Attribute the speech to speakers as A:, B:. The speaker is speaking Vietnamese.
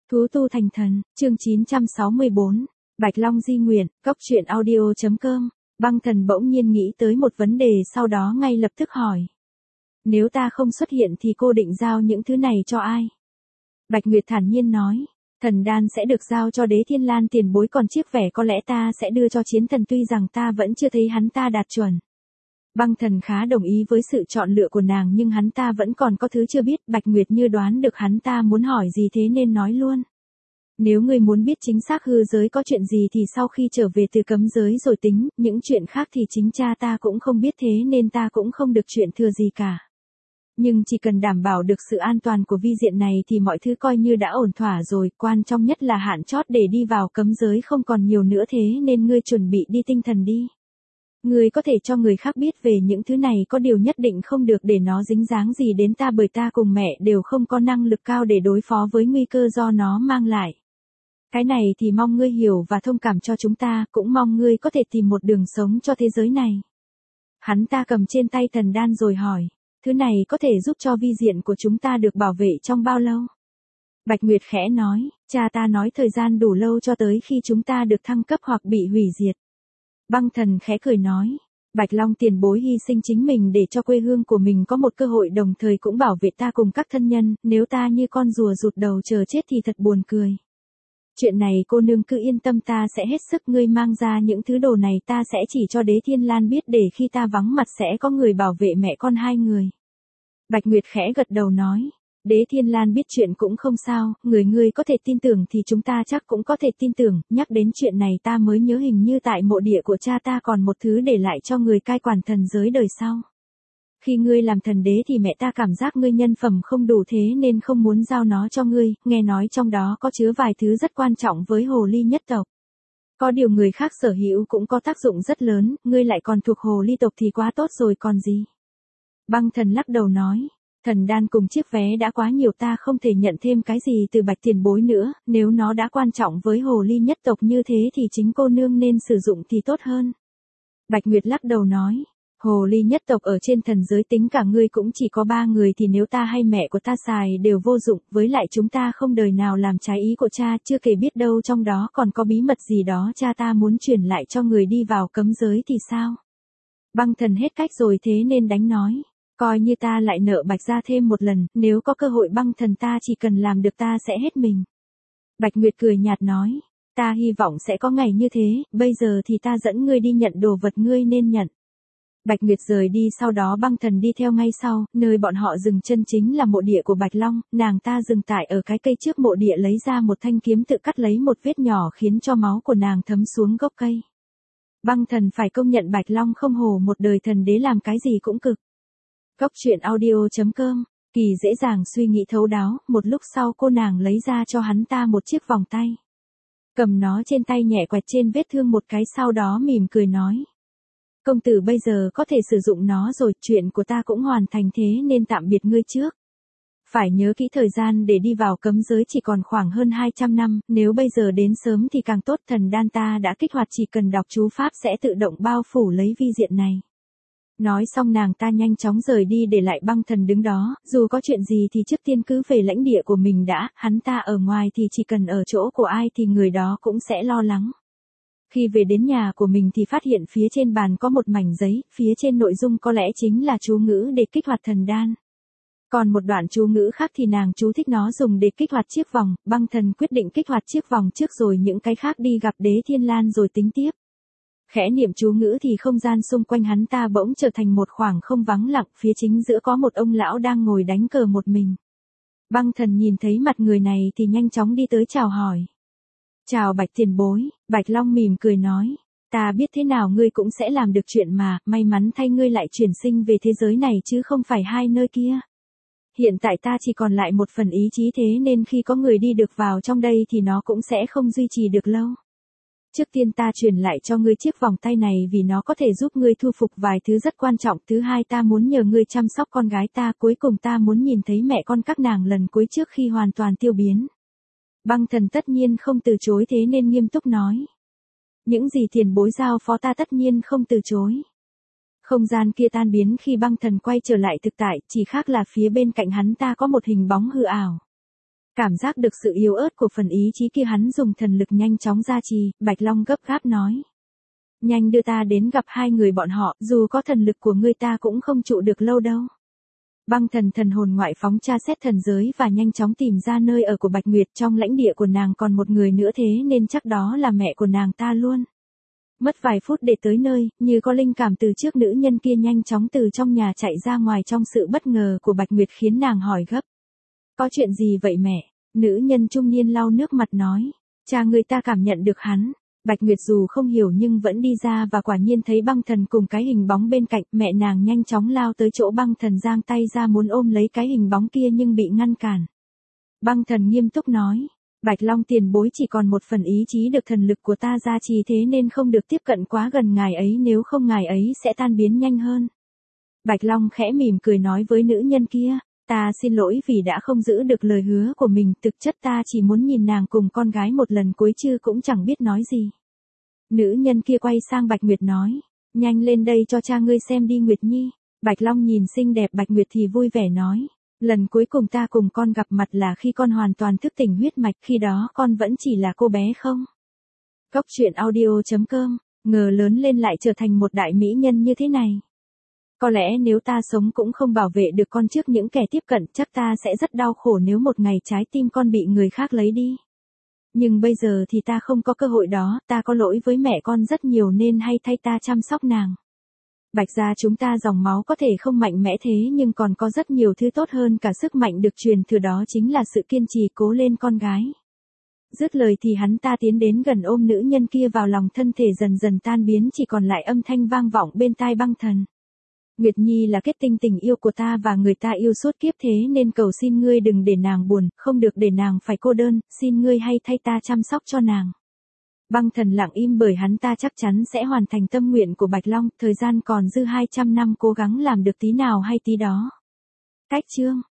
A: Thú tu thành thần, chương 964, Bạch Long di nguyện, Cốc truyện audio.com. Băng thần bỗng nhiên nghĩ tới một vấn đề, sau đó ngay lập tức hỏi. Nếu ta không xuất hiện thì cô định giao những thứ này cho ai? Bạch Nguyệt thản nhiên nói. Thần đan sẽ được giao cho Đế Thiên Lan tiền bối, còn chiếc vẻ có lẽ ta sẽ đưa cho Chiến Thần, tuy rằng ta vẫn chưa thấy hắn ta đạt chuẩn. Băng thần khá đồng ý với sự chọn lựa của nàng, nhưng hắn ta vẫn còn có thứ chưa biết. Bạch Nguyệt như đoán được hắn ta muốn hỏi gì thế nên nói luôn. Nếu ngươi muốn biết chính xác hư giới có chuyện gì thì sau khi trở về từ cấm giới rồi tính, những chuyện khác thì chính cha ta cũng không biết, thế nên ta cũng không được chuyện thừa gì cả. Nhưng chỉ cần đảm bảo được sự an toàn của vi diện này thì mọi thứ coi như đã ổn thỏa rồi, quan trọng nhất là hạn chót để đi vào cấm giới không còn nhiều nữa, thế nên ngươi chuẩn bị đi tinh thần đi. Ngươi có thể cho người khác biết về những thứ này, có điều nhất định không được để nó dính dáng gì đến ta, bởi ta cùng mẹ đều không có năng lực cao để đối phó với nguy cơ do nó mang lại. Cái này thì mong ngươi hiểu và thông cảm cho chúng ta, cũng mong ngươi có thể tìm một đường sống cho thế giới này. Hắn ta cầm trên tay thần đan rồi hỏi, thứ này có thể giúp cho vi diện của chúng ta được bảo vệ trong bao lâu? Bạch Nguyệt khẽ nói, cha ta nói thời gian đủ lâu cho tới khi chúng ta được thăng cấp hoặc bị hủy diệt. Băng thần khẽ cười nói, Bạch Long tiền bối hy sinh chính mình để cho quê hương của mình có một cơ hội, đồng thời cũng bảo vệ ta cùng các thân nhân, nếu ta như con rùa rụt đầu chờ chết thì thật buồn cười. Chuyện này cô nương cứ yên tâm, ta sẽ hết sức, ngươi mang ra những thứ đồ này ta sẽ chỉ cho Đế Thiên Lan biết, để khi ta vắng mặt sẽ có người bảo vệ mẹ con hai người. Bạch Nguyệt khẽ gật đầu nói, Đế Thiên Lan biết chuyện cũng không sao, ngươi có thể tin tưởng thì chúng ta chắc cũng có thể tin tưởng. Nhắc đến chuyện này ta mới nhớ, hình như tại mộ địa của cha ta còn một thứ để lại cho người cai quản thần giới đời sau. Khi ngươi làm thần đế thì mẹ ta cảm giác ngươi nhân phẩm không đủ, thế nên không muốn giao nó cho ngươi, nghe nói trong đó có chứa vài thứ rất quan trọng với hồ ly nhất tộc. Có điều người khác sở hữu cũng có tác dụng rất lớn, ngươi lại còn thuộc hồ ly tộc thì quá tốt rồi còn gì. Băng thần lắc đầu nói, thần đan cùng chiếc vé đã quá nhiều, ta không thể nhận thêm cái gì từ Bạch tiền bối nữa, nếu nó đã quan trọng với hồ ly nhất tộc như thế thì chính cô nương nên sử dụng thì tốt hơn. Bạch Nguyệt lắc đầu nói, hồ ly nhất tộc ở trên thần giới tính cả ngươi cũng chỉ có 3 người, thì nếu ta hay mẹ của ta xài đều vô dụng, với lại chúng ta không đời nào làm trái ý của cha, chưa kể biết đâu trong đó còn có bí mật gì đó cha ta muốn truyền lại cho người đi vào cấm giới thì sao? Băng thần hết cách rồi, thế nên đánh nói, coi như ta lại nợ Bạch gia thêm một lần, nếu có cơ hội băng thần ta chỉ cần làm được ta sẽ hết mình. Bạch Nguyệt cười nhạt nói, ta hy vọng sẽ có ngày như thế, bây giờ thì ta dẫn ngươi đi nhận đồ vật ngươi nên nhận. Bạch Nguyệt rời đi, sau đó băng thần đi theo ngay sau, nơi bọn họ dừng chân chính là mộ địa của Bạch Long, nàng ta dừng tại ở cái cây trước mộ địa, lấy ra một thanh kiếm tự cắt lấy một vết nhỏ khiến cho máu của nàng thấm xuống gốc cây. Băng thần phải công nhận Bạch Long không hổ một đời thần đế, làm cái gì cũng cực. Cốc truyện audio.com, Kỳ dễ dàng suy nghĩ thấu đáo, một lúc sau cô nàng lấy ra cho hắn ta một chiếc vòng tay. Cầm nó trên tay nhẹ quẹt trên vết thương một cái, sau đó mỉm cười nói. Công tử bây giờ có thể sử dụng nó rồi, chuyện của ta cũng hoàn thành, thế nên tạm biệt ngươi trước. Phải nhớ kỹ thời gian để đi vào cấm giới chỉ còn khoảng hơn 200 năm, nếu bây giờ đến sớm thì càng tốt, thần đan ta đã kích hoạt, chỉ cần đọc chú pháp sẽ tự động bao phủ lấy vi diện này. Nói xong nàng ta nhanh chóng rời đi, để lại băng thần đứng đó, dù có chuyện gì thì trước tiên cứ về lãnh địa của mình đã, hắn ta ở ngoài thì chỉ cần ở chỗ của ai thì người đó cũng sẽ lo lắng. Khi về đến nhà của mình thì phát hiện phía trên bàn có một mảnh giấy, phía trên nội dung có lẽ chính là chú ngữ để kích hoạt thần đan. Còn một đoạn chú ngữ khác thì nàng chú thích nó dùng để kích hoạt chiếc vòng, băng thần quyết định kích hoạt chiếc vòng trước rồi những cái khác đi gặp Đế Thiên Lan rồi tính tiếp. Khẽ niệm chú ngữ thì không gian xung quanh hắn ta bỗng trở thành một khoảng không vắng lặng, phía chính giữa có một ông lão đang ngồi đánh cờ một mình. Băng thần nhìn thấy mặt người này thì nhanh chóng đi tới chào hỏi. Chào Bạch tiền bối, Bạch Long mỉm cười nói, ta biết thế nào ngươi cũng sẽ làm được chuyện mà, may mắn thay ngươi lại chuyển sinh về thế giới này chứ không phải hai nơi kia. Hiện tại ta chỉ còn lại một phần ý chí, thế nên khi có người đi được vào trong đây thì nó cũng sẽ không duy trì được lâu. Trước tiên ta truyền lại cho ngươi chiếc vòng tay này vì nó có thể giúp ngươi thu phục vài thứ rất quan trọng. Thứ hai, ta muốn nhờ ngươi chăm sóc con gái ta, cuối cùng ta muốn nhìn thấy mẹ con các nàng lần cuối trước khi hoàn toàn tiêu biến. Băng thần tất nhiên không từ chối, thế nên nghiêm túc nói. Những gì tiền bối giao phó ta tất nhiên không từ chối. Không gian kia tan biến khi băng thần quay trở lại thực tại, chỉ khác là phía bên cạnh hắn ta có một hình bóng hư ảo. Cảm giác được sự yếu ớt của phần ý chí kia, hắn dùng thần lực nhanh chóng gia trì, Bạch Long gấp gáp nói. Nhanh đưa ta đến gặp hai người bọn họ, dù có thần lực của ngươi ta cũng không trụ được lâu đâu. Băng thần thần hồn ngoại phóng tra xét thần giới và nhanh chóng tìm ra nơi ở của Bạch Nguyệt, trong lãnh địa của nàng còn một người nữa thế nên chắc đó là mẹ của nàng ta luôn. Mất vài phút để tới nơi, như có linh cảm từ trước nữ nhân kia nhanh chóng từ trong nhà chạy ra ngoài trong sự bất ngờ của Bạch Nguyệt khiến nàng hỏi gấp. Có chuyện gì vậy mẹ? Nữ nhân trung niên lau nước mặt nói. Cha người ta cảm nhận được hắn. Bạch Nguyệt dù không hiểu nhưng vẫn đi ra và quả nhiên thấy băng thần cùng cái hình bóng bên cạnh. Mẹ nàng nhanh chóng lao tới chỗ băng thần, giang tay ra muốn ôm lấy cái hình bóng kia nhưng bị ngăn cản. Băng thần nghiêm túc nói. Bạch Long tiền bối, chỉ còn một phần ý chí được thần lực của ta gia trì thế nên không được tiếp cận quá gần ngài ấy, nếu không ngài ấy sẽ tan biến nhanh hơn. Bạch Long khẽ mỉm cười nói với nữ nhân kia. Ta xin lỗi vì đã không giữ được lời hứa của mình, thực chất ta chỉ muốn nhìn nàng cùng con gái một lần cuối chứ cũng chẳng biết nói gì. Nữ nhân kia quay sang Bạch Nguyệt nói, nhanh lên đây cho cha ngươi xem đi Nguyệt Nhi. Bạch Long nhìn xinh đẹp Bạch Nguyệt thì vui vẻ nói, lần cuối cùng ta cùng con gặp mặt là khi con hoàn toàn thức tỉnh huyết mạch, khi đó con vẫn chỉ là cô bé không? Cốc truyện audio.com, ngờ lớn lên lại trở thành một đại mỹ nhân như thế này. Có lẽ nếu ta sống cũng không bảo vệ được con trước những kẻ tiếp cận, chắc ta sẽ rất đau khổ nếu một ngày trái tim con bị người khác lấy đi. Nhưng bây giờ thì ta không có cơ hội đó, ta có lỗi với mẹ con rất nhiều nên hay thay ta chăm sóc nàng. Bạch gia chúng ta dòng máu có thể không mạnh mẽ thế nhưng còn có rất nhiều thứ tốt hơn cả sức mạnh được truyền thừa, đó chính là sự kiên trì, cố lên con gái. Dứt lời thì hắn ta tiến đến gần ôm nữ nhân kia vào lòng, thân thể dần dần tan biến, chỉ còn lại âm thanh vang vọng bên tai băng thần. Nguyệt Nhi là kết tinh tình yêu của ta và người ta yêu suốt kiếp, thế nên cầu xin ngươi đừng để nàng buồn, không được để nàng phải cô đơn, xin ngươi hay thay ta chăm sóc cho nàng. Băng thần lặng im bởi hắn ta chắc chắn sẽ hoàn thành tâm nguyện của Bạch Long, thời gian còn dư 200 năm, cố gắng làm được tí nào hay tí đó. Cách chương